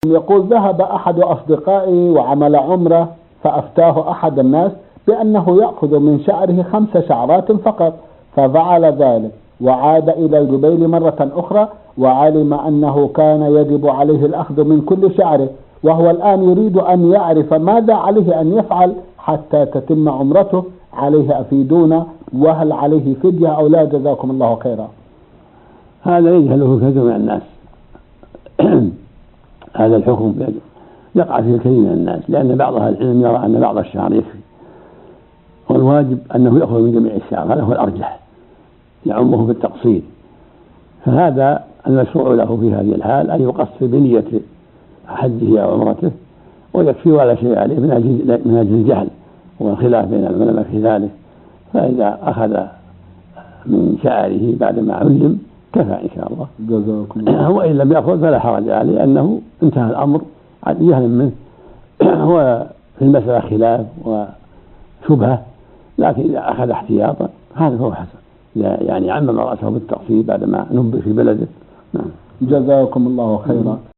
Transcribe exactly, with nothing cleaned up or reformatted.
يقول ذهب أحد أصدقائي وعمل عمرة، فأفتاه أحد الناس بأنه يأخذ من شعره خمس شعرات فقط، ففعل ذلك وعاد إلى الجبيل مرة أخرى وعلم أنه كان يجب عليه الأخذ من كل شعره، وهو الآن يريد أن يعرف ماذا عليه أن يفعل حتى تتم عمرته. عليه أفيدونا، وهل عليه فدية أو لا؟ جزاكم الله خيرا. هذا يجهله كثير من الناس. هذا الحكم يقع فيه الكثير من الناس، لأن بعض أهل العلم يرى أن بعض الشعر يكفي، والواجب أنه يأخذ من جميع الشعر، هذا هو الأرجح، يعمه بالتقصير. فهذا المشروع له في هذه الحال أن يقصر بنية حجه أو عمرته ويكفي ولا شيء عليه من أجل الجهل والخلاف بين العلماء في ذلك. فإذا أخذ من شعره بعدما علم كفى إن شاء الله. جزاكم الله. وإن لم يأخذ فلا حرج عليه، لأنه انتهى الأمر جهلا منه. هو في المسألة خلاف وشبهة، لكن إذا أخذ احتياطا هذا هو حسن، يعني عمم رأسه بالتقصير بعدما نبه في بلده. جزاكم الله خيرا.